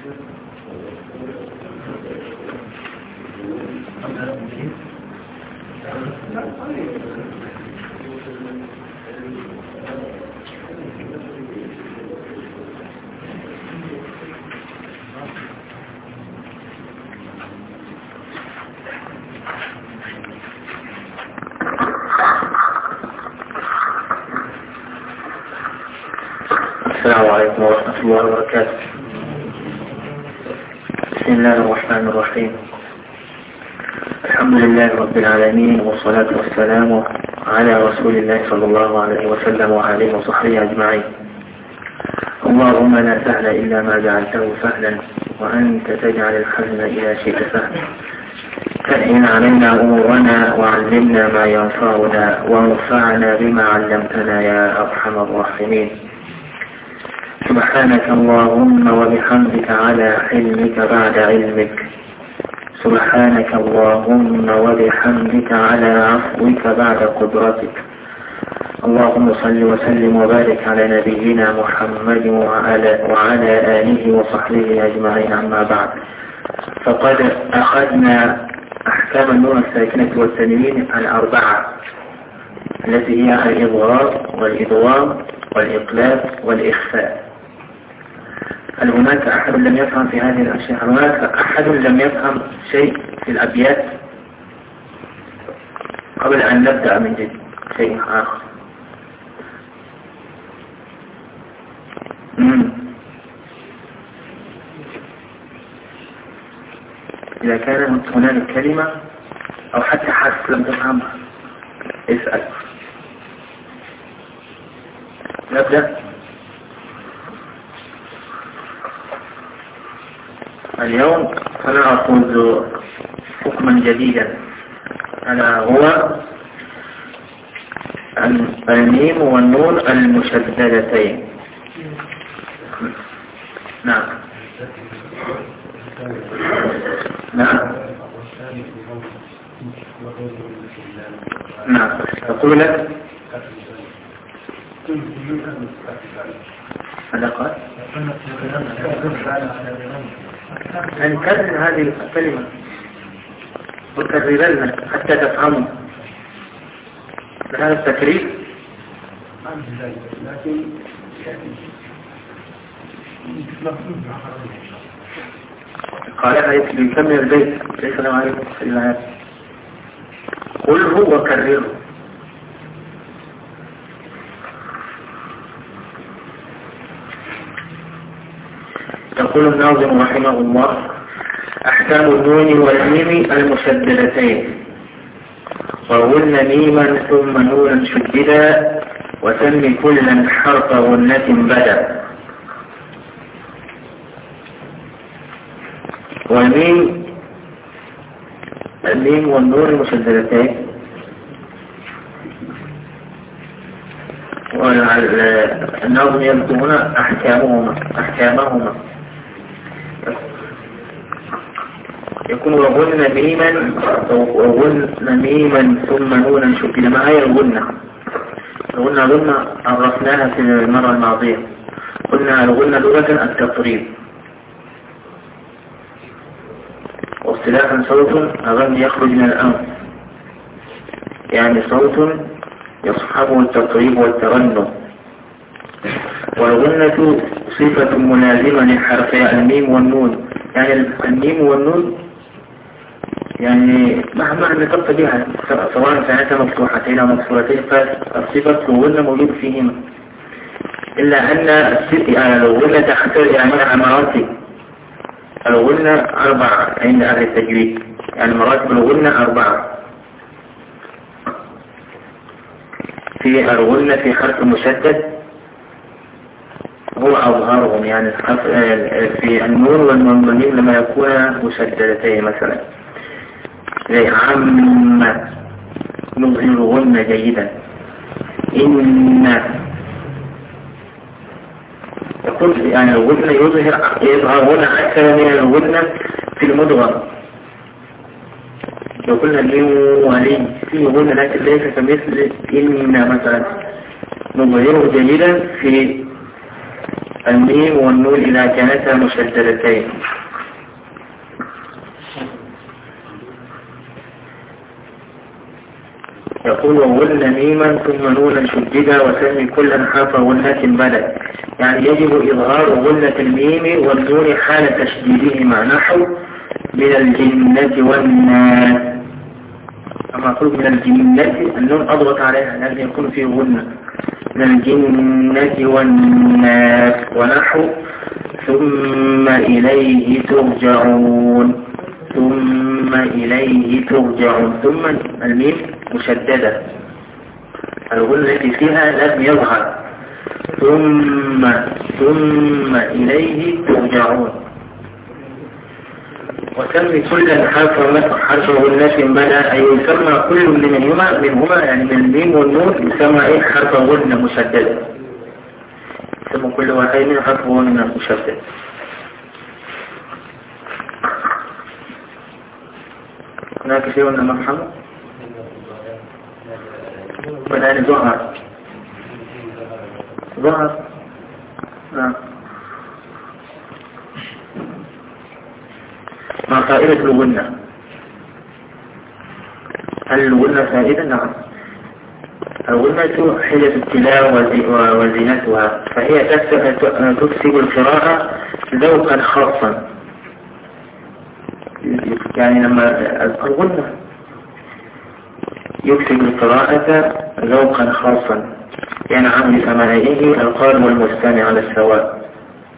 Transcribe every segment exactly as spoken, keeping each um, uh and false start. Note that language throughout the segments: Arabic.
السلام عليكم ورحمة الله وبركاته. بسم الله الرحمن الرحيم. الحمد لله رب العالمين، والصلاة والسلام على رسول الله صلى الله عليه وسلم وعليه وصحبه أجمعين. اللهم لا سهل إلا ما جعلته سهلا، وأنت تجعل الحزن إذا شئت سهلا. سهل علينا أمورنا وعلمنا ما ينفعنا وانفعنا بما علمتنا يا أرحم الراحمين. سبحانك اللهم وبحمدك على حلمك بعد علمك. سبحانك اللهم وبحمدك على عفوك بعد قدرتك. اللهم صل وسلم وبارك على نبينا محمد وعلى, وعلى آله وصحبه أجمعين. أما بعد، فقد أخذنا أحكام النون الساكنة والتنوين الأربعة التي هي الإظهار والإدغام والإقلاب والإخفاء. هل هناك أحد لم يفهم في هذه الأشياء؟ هل هناك أحد لم يفهم شيء في الأبيات قبل أن نبدأ من جديد شيء آخر؟ مم. إذا كان هناك كلمة أو حتى حرف لم تفهمها اسأل. نبدأ. اليوم سنأخذ حكما جديدا، ألا هو الميم والنون المشددتين. نعم نعم نعم أقول لك ماذا قال؟ أن كرر هذه الكلمة وكررنا حتى تفهموا. هذا التكرير قالها يكمل البيت ليس له عليه الآيات. قله وكرره. يقول الناظم رحمه الله: أحكام النون والميم المشددتين، وغن ميما ثم نونا شددا، وسم كلا حرف غنة بدا. والميم الميم والنون المشددتين والناظم يذكر هنا أحكامهما أحكامهما يكون وغن ميما وغن ميما ثم نونا شددا. ما هي الغنة؟ الغنة غنة عرفناها في المرة الماضية. قلنا الغنة لغة التطريب، واصطلاحا صوت أغني يخرج من الأنف، يعني صوت يصحبه التطريب والترنم. والغنة صفة ملازمة لحرفي الميم والنون، يعني الميم والنون يعني مهما نطقت بها سواء كانتا مفتوحتين أو مكسورتين فالصفة الغنة موجود فيهما، إلا أن الغنة تحتاج إلى مراتب. الغنة أربعة عند أهل التجويد، يعني مراتب الغنة أربعة. في الغنة في حرف مشدد هو أظهرهم، يعني في النون والميم لما يكون مشددتين مثلا زي عم نظهرهن جيدا. إن يقول يعني الغنة يظهر يظهرون أكثر من الغنة في المدغم. يقولنا لي ولي في غنة لكن ليس كمثل إن مثلا نظهره جيدا في الميم والنون إذا كانتا مشددتين. يقول وغن ميما ثم نونا شددا وسمي كلا حرف غنة بدا، يعني يجب إظهار غنة الميم والنون حال تشديدهما، نحو من الجنة والناس. أما أقول من الجنة النون أضغط عليها لأن يكون فيه غنة، من الجنة والناس، ونحو ثم إليه ترجعون، ثم إليه ترجعون. ثم الميم مشددة، الغنة التي فيها لازم يظهر، ثم ثم إليه ترجعون. وسمي كل حرف حرف غنة بدا، أي يسمى كل منهما منهما يعني من الميم والنون يسمى إيه حرف غنة مشددة، يسمى كل واحد من حرف غنة مشددة. هناك شيء ولا محمد؟ بدأني ظهر ظهر نعم. مع فائدة الغنة، هل الغنة فائدة؟ نعم. الغنة حيلة التلاوة وزينتها، فهي تكسب القراءة ذوقا خاصا، يعني لما الغنة يكسب القراءة ذوقا خاصا ينعم لسماعه القارئ والمستمع على السواء.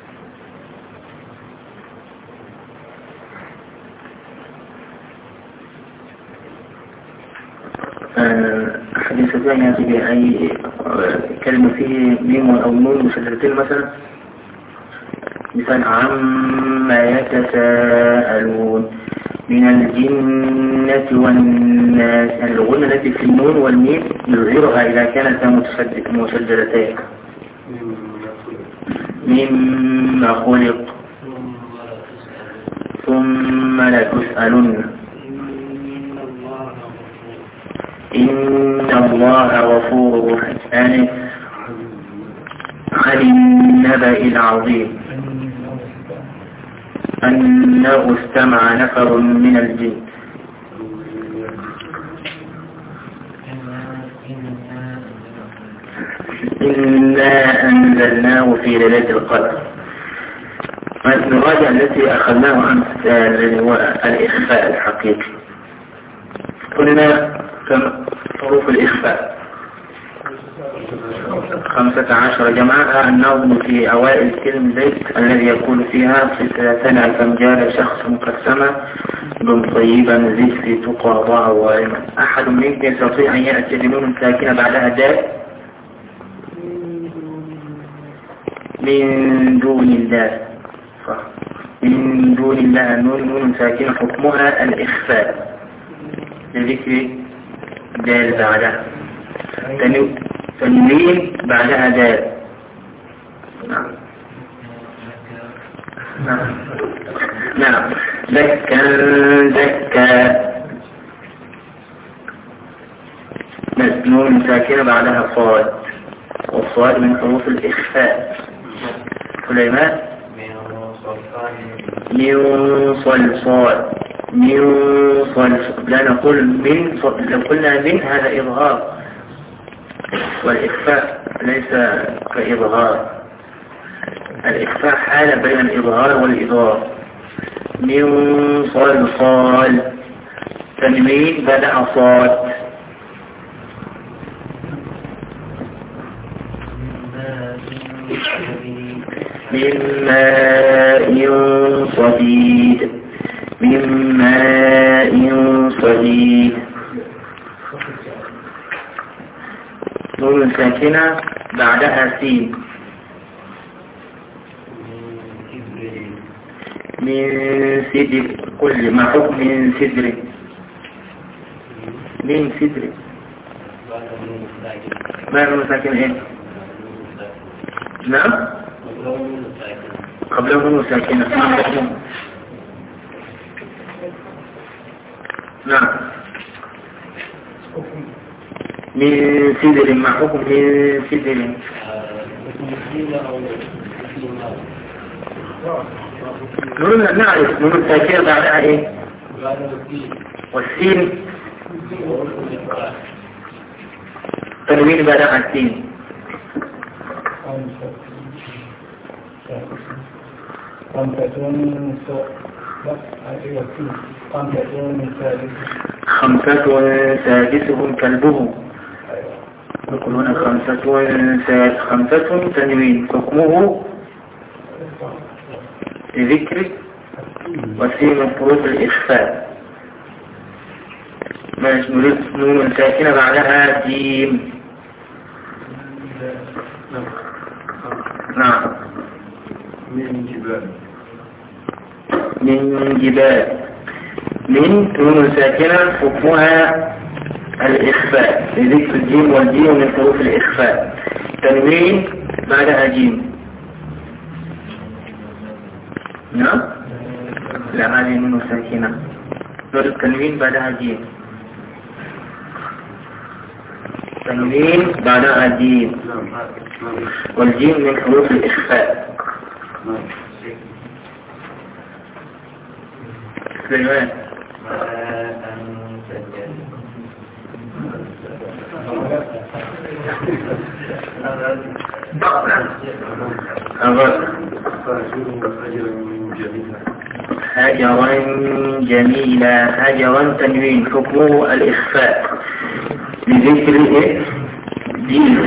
أحد يستطيع أن يأتي بأي كلمة فيه ميم أو نون مشددتين مثلا؟ مثال عما يتساءلون، من الجنة والناس. الغنة التي في النون والميم نظهرها إذا كانت مشددتين. مما خلق ثم لتسألن، إن الله غفور رحيم، عن النبأ العظيم، أنه استمع نفر من الجن. إنا أنزلناه في ليلة القدر. المراجع التي أخذناه أمس هو الإخفاء الحقيقي. قلنا كم حروف الإخفاء؟ خمسة عشر جماعة. النظم في أوائل كلمة زيت الذي يقول فيها في سنة كم جال شخص مقسمة بن طيبا زيت في تقى ضاع وعلما. أحد منكم يستطيع أن يأتي بنون ساكنة بعدها دال؟ من دون الله، صح. من دون الله نون نون ساكنة حكمها الإخفاء لذكر دال بعدها، تنوين بعدها دال. نعم نعم نعم. دكا دكا نون ساكنة بعدها صاد، والصاد من حروف الإخفاء. سليمان من صلصال، من صلصال. لا نقول من، لو قلنا من هذا إظهار، والإخفاء ليس كإظهار. الإخفاء حالة بين الإظهار والإظهار. من صلصال، تنوين بدأ صاد. من ماء صديد، من ماء صديد. نون ساكنة بعدها سين. من سدر، كل ما حكم من سدر، من سدر. ما نون ساكنة ايه؟ نعم قبله نون ساكنة. نعم من سدر، ما حكم من سدر؟ نقول نعرف نقول الساكنة بعدها ايه والسين تنوين بعدها السين خمسة سادسهم كلبهم يقولون خمسة سادس خمسة تنوين حكمه لذكر وسيم حروف الإخفاء ماشي نريد نون ساكنة بعدها جيم نعم من جبال من جبال من نون ساكنة حكمها الإخفاء لذكر الجيم والجيم من حروف الإخفاء تنوين بعدها جيم نعم لا هذه نون ساكنة نور التنوين بعدها جيم تنوين بعدها جيم والجيم من حروف الإخفاء سليمان أغر هجرا جميلا هجرا تنوين حكمه الإخفاء لذكر جيم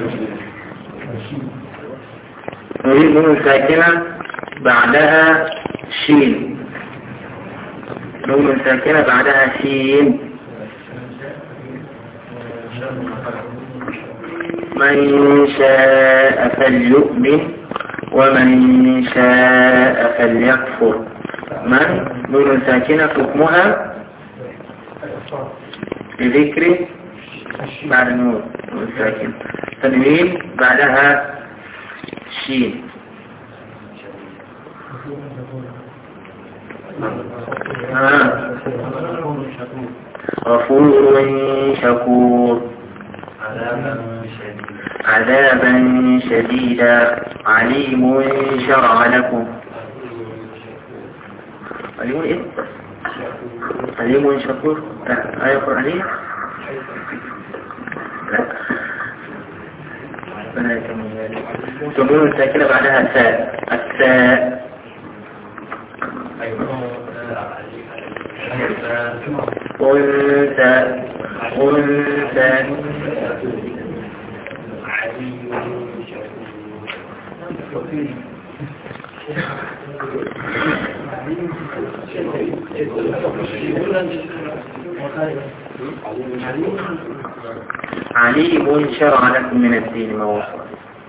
نريد نون ساكنة بعدها شين نون ساكنة بعدها شين من شاء فليؤمن ومن شاء فليكفر من نون ساكنة حكمها لذكر بعد نون نون ساكنة تنوين بعدها شين آه. غفور شكور عذابا شديدا عليم شرع لكم عليم ايه عليم شكور لا آية قرآنية لا تنون ساكنة بعدها ساء الساء أنثى أنثى عليم شرع لكم من الدين ما وصل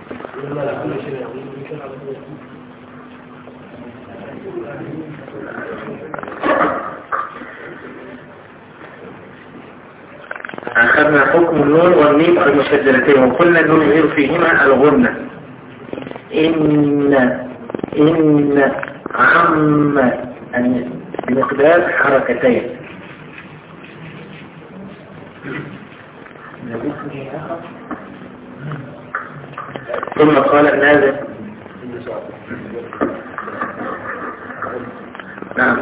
أخذنا حكم النون والميم المشددتين وقلنا النون غير فيهما الغنة إن إن عم بمقدار حركتين ثم قال النازل نعم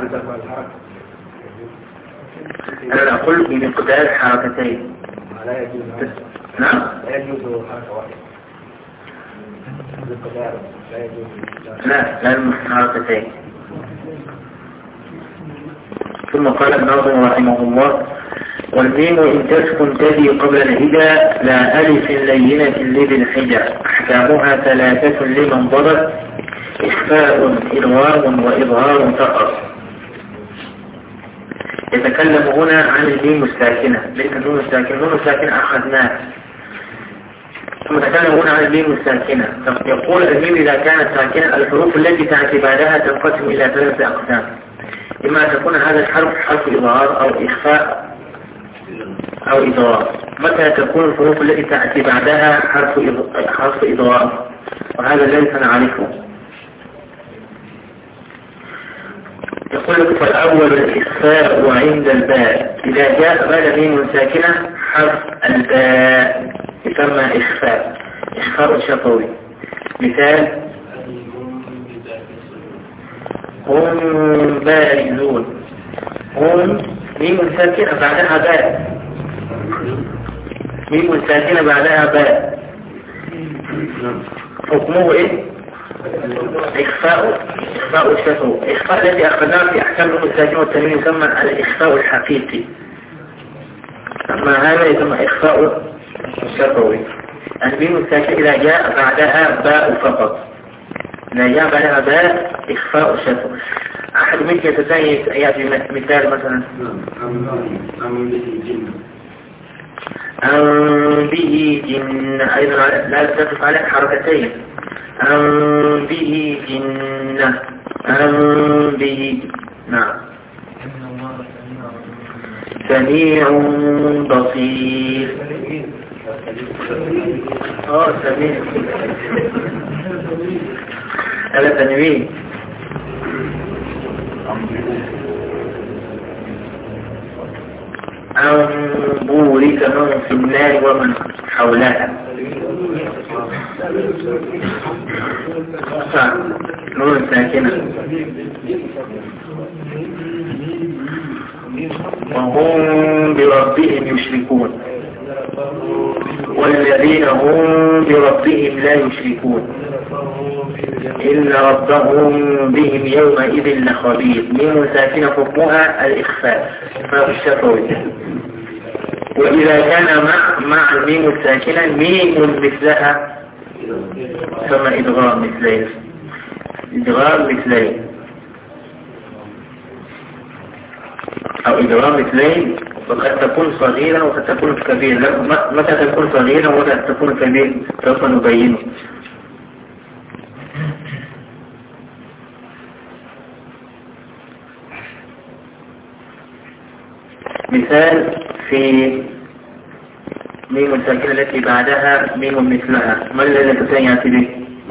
أنا أقول بمقدار حركتين نعم لا يجوز حركة واحدة لا لا حركتين ثم قال الناظم رحمه الله والميم إن تسكن تدي قبل الهدى لا ألف لينة لذي الحجى أحكامها ثلاثة لمن ضبط إخفاء إلغام وإظهار فقط يتكلم هنا عن الميم الساكنة ليس النون الساكنة النون الساكنة أخذناه ثم تكلم هنا عن الميم الساكنة يقول الميم إذا كانت ساكنة الحروف التي تعتي بعدها تنقسم إلى ثلاثة أقسام إما أن تكون هذا الحرف حرف إظهار أو إخفاء أو إضغام متى تكون الحروف التي تأتي بعدها حرف حرف إضغام وهذا الذي سنعرفه يقول لك فالأول الإخفاء وعند الباء إذا جاء بعد ميم ساكنة حرف الباء يسمى إخفاء إخفاء شفوي مثال هم بارزون. هم ميم ساكنة بعدها باء، ميم ساكنة بعدها باء، حكمه ايه؟ إخفاء إخفاء الشفوي. إخفاء الذي أخذناه في أحكام الميم الساكنة والتنوين يسمى الإخفاء الحقيقي، أما هذا يسمى إخفاء الشفوي. الميم الساكنة إذا جاء بعدها باء فقط، إذا جاء بعدها باء إخفاء الشفوي. أحد منك يتسايي يأتي مثال مثلا أم به جنة، أيضا لا تقف على حركتين، أم به جنة، أم به. نعم. سميع بصير. اه سميع. هذا تنوين. أم بورك من في النار ومن حولها. نون ساكنة. وهم بربهم يشركون، والذين هم بربهم لا يشركون إن ربهم بهم يومئذ لخبير. ميم ساكنة حكمها الإخفاء فالشفوي. وإذا كان مع مع الميم الساكنة ميم مثلها ثم إدغام مثلين، إدغام مثلين أو إدغام مثلين، وقد تكون صغيرة وقد تكون كبيرة. متى تكون صغيرة ومتى تكون كبيرة سوف نبينه. مثال في ميم الساكنة التي بعدها ميم مثلها، ما الذي تسيأتي به؟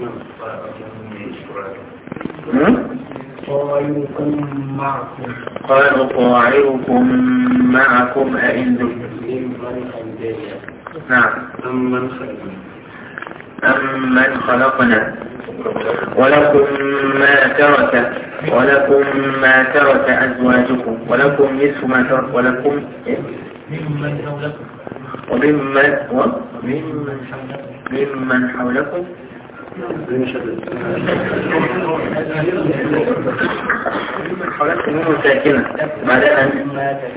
طائركم معكم. قالوا طائركم معكم أئنتم. نعم. أمن خلقنا. أمن خلقنا. ولكم ما ترك ولكم ما ترك أزواجكم، ولكم نصف ما ترك، ولكم ممن حولكم. وممن وممن حولكم. حولكم نون ساكنة بعد أن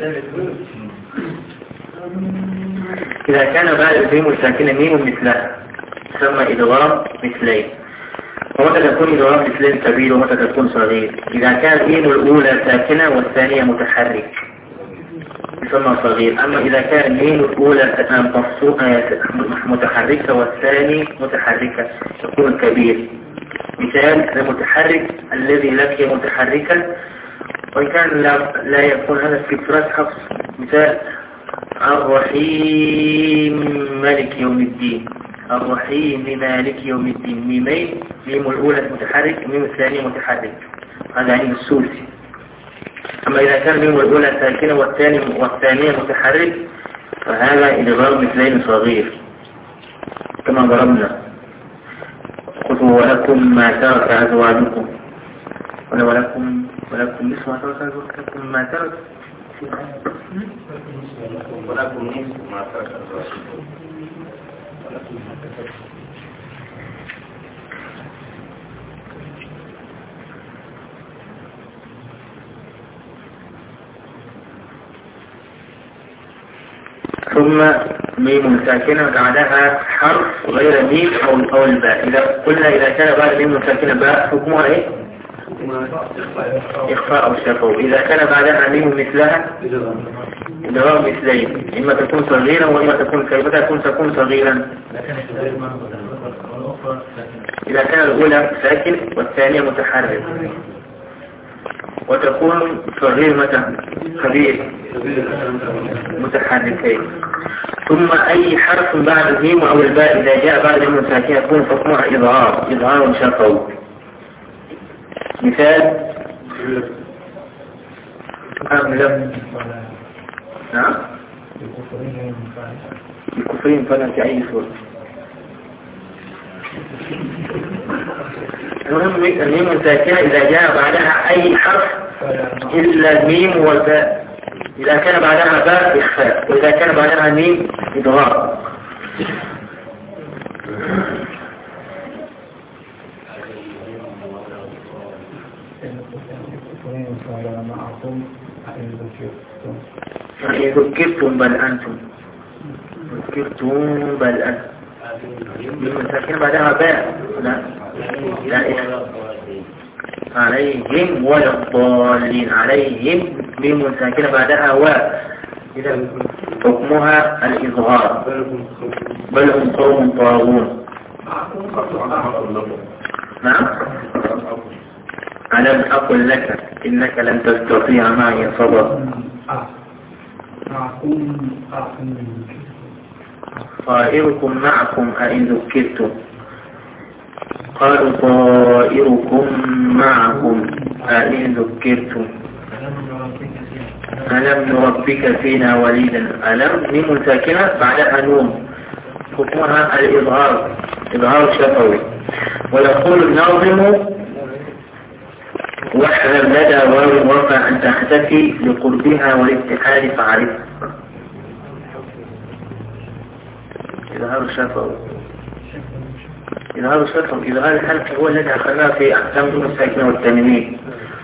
إذا كان بعد الميم الساكنة ميم مثلها تسمى إدغام مثلين. ومتى تكون إدغام مثلين كبير ومتى تكون صغير؟ إذا كان الميم الأولى ساكنة والثانية متحرك يسمى صغير. أما إذا كان الميم الأولى متحركة والثاني متحركة تكون كبير. مثال المتحرك الذي لك متحركا وإن كان لا, لا يكون هذا في فرص حفص. مثال الرحيم مالك يوم الدين، الرحيم مالك يوم الدين. ميمين، ميم الأولى متحرك، ميم الثانية متحرك، هذا يعني السوسي. أما إذا كان ميم الأولى ساكنة والثاني والثانية متحرك فهذا إدغام مثلين صغير كما ضربنا. خذوا ولكم ما ترك أزواجكم، ولكم ولكم نصف ما ترك أزواجكم، ما ترك ولكم نصف ما ترك أزواجكم. ثم ميم ساكنة بعدها حرف غير ميم أو أو الباء. إذا قلنا إذا كان بعد ميم ساكنة باء حكمها إيه؟ إخفاء أو شفوي. إذا كان بعدها ميم مثلها إدغام مثلين، إما تكون صغيرا وإما تكون كيف تكون تكون صغيرا. إذا كان الأولى ساكن والثانية متحرك وتكون صغير متى كبير متحركين. ثم أي حرف بعد الميم أو الباء إذا جاء بعد الميم ساكنة يكون حكمها إظهار، إظهار شفوي. مثال أم لم. نعم. الكفرين فلا في أي صورة. المهم الميم ساكنة إذا جاء بعدها أي حرف إلا الميم والباء. إذا كان بعدها باء إخفاء، وإذا كان بعدها ميم إدغام. فإن ذكرتم بل أنتم ذكرتم بل أنتم ميم ساكنة بعدها باء لا لا إخفاء. عليهم ولا الضالين. عليهم ميم ساكنة بعدها واء، إذا حكمها الإظهار. بل هم قوم طاغون. نعم. ألم أقل لك إنك لن تستطيع معي صبرا. طائركم معكم أئن ذكرتم. قالوا طائركم معكم أئن ذكرتم. ألم نربك فينا وليدا. ألم ميم ساكنة بعدها نون، حكمها الإظهار، إظهار شفوي. ويقول الناظم واحذر لدى واو وفى أن تختفي لقربها والاتحاد فعرف. إظهار شفوي، إظهار شفوي. إظهار الحلق هو الذي أخذناه في أحكام دون الساكنة والتنوين.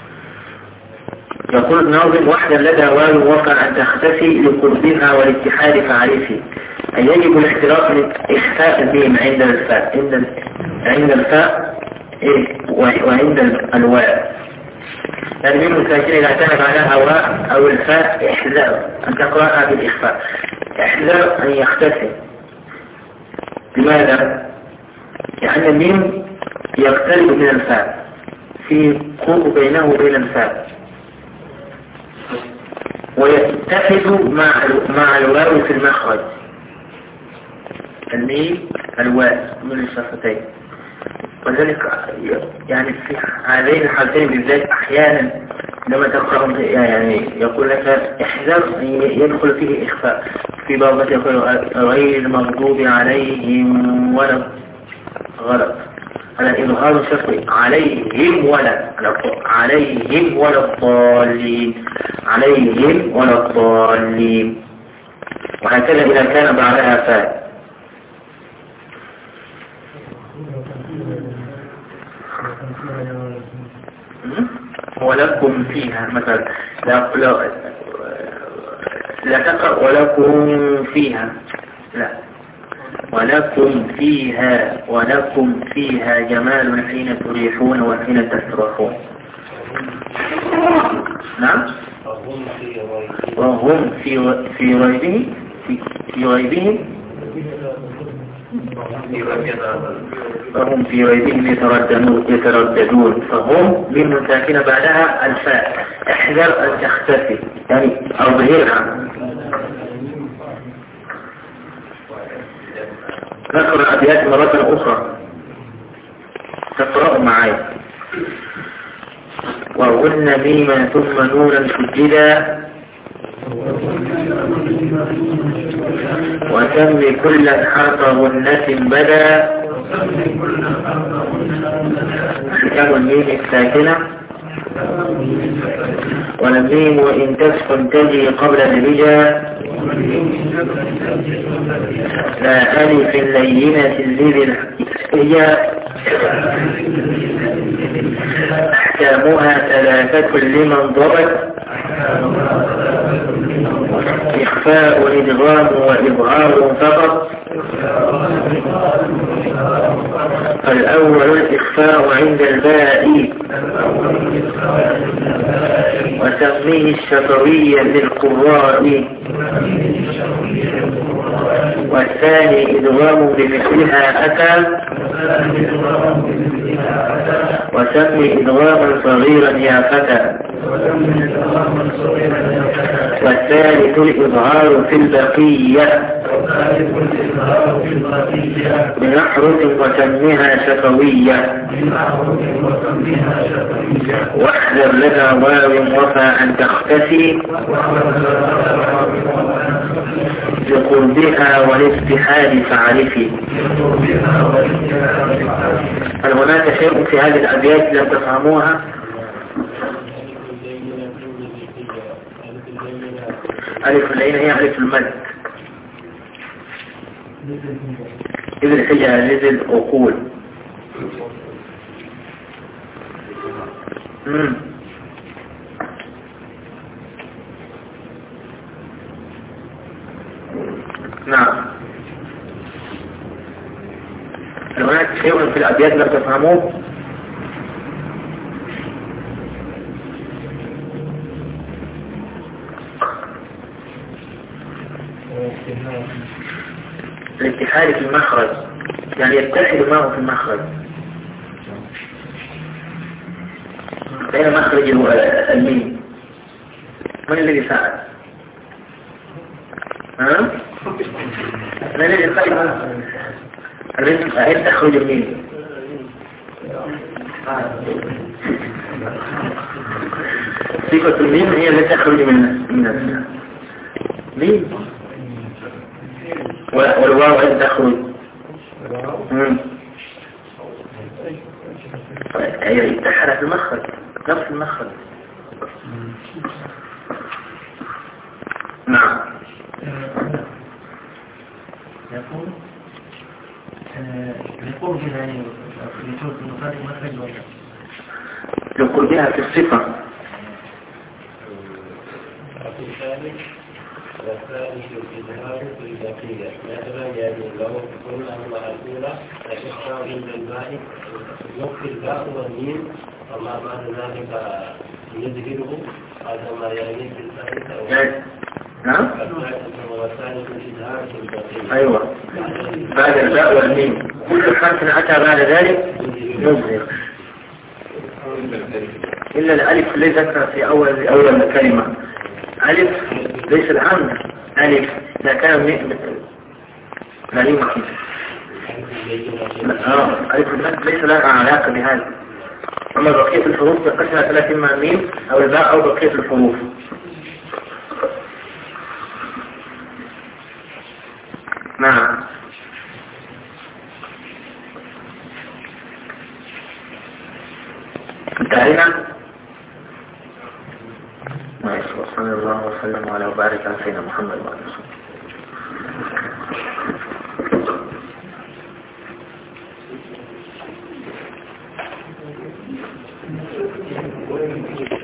يقول الناظم واحذر لدى واو وفى أن تختفي لقربها والاتحاد فعرفي. أي يجب الاحتراف من إخفاء الميم عند الفاء عند عند الفاء وعند الواو. الميم الساكنة إذا كان بعدها واو أو الفاء احذر أن تقرأها بالإخفاء. احذر أن يختفي. لماذا؟ لأن الميم يقترب من الفاء، في قرب بينه وبين الفاء، ويتحد مع مع الواو في المخرج. الميم الواو من الشفتين. وذلك يعني في هذين الحالتين بالذات أحيانا لما تقرأ يعني يقول لك احذر يدخل فيه إخفاء. في بعض يقول غير المغضوب عليهم ولا غلط. هذا إظهار شفوي. عليهم ولا عليهم ولا الضالين. عليهم ولا الضالين. وهكذا إذا كان بعدها فاء. ولكم فيها مثلا لا لا لا تقرأ ولكم فيها، لا ولكم فيها. ولكم فيها جمال حين تريحون وحين تستراحون. نعم. وهم في في غيبهم في في غيبهم فهم في غيبهم يترددون يترددون. فهم من ساكنة بعدها الفاء. احذر أن تختفي يعني أظهرها. نقرأ أبيات مرة أخرى تقرأ معي. وهن ميما ثم نورا سجدا وسم كل حرف غنة بدا. حكم الميم الساكنة والميم وإن تسكن تجي قبل الهجاء لا ألف لينة الزيد الهجاء. أحكامها ثلاثة لمن ضرب إخفاء إدغام وإظهار فقط. الأول الإخفاء عند الباء وسميه الشفوي للقراء. والثاني إدغام بمثلها أتى وسمي إدغاما صغيرا يا فتى. والثالث الإظهار في البقية بنحرف وسميها شفوية. واحذر لدى واو وفى أن تختفي بقربها والاتحاد فعرفي. هل هناك هناك شيء في هذه الأبيات لم تفهموها؟ ألف الليلة هي ألف المد، إذ الحجة لذي العقول. مم. نعم. هناك شيء في الأبيات لم تفهموه؟ الاتحاد في المخرج، يعني يتحد معه في المخرج، بين مخرج الميم. من الذي ساعد؟ ها؟ من الذي ساعد؟ الذي أعد تخرج الميم. صفة الميم هي التي تخرج من الناس. ميم والواو أن تخرج. هي اتحد في المخرج، نفس المخرج. نعم. يقول يقول بها يعني يقول بنقاط المخرج ولا يقول بها في الصفة. والثاني في الإظهار في البقية مثلا يعني لو قلنا المعقولة تشفى عند الباء نقف الباء والميم وما بعد ذلك يظهره هذا ما يعني في الثالث. نعم. والثاني في الإظهار في البقية. أيوة. بعد الباء والميم كل حرف أتى بعد ذلك يظهر إلا الألف الذي ذكر في أول أول الكلمة. ألف ليس العام ألف إذا كان لا يمكن. آه ألف المد ليس لها علاقة بهذا. أما بقية الحروف تقسمها ثلاثين مع ميم أو الباء أو بقية الحروف. نعم. انتهينا. ماشي. وصلى الله وسلم على وبارك على سيدنا محمد وعلى اله وصحبه.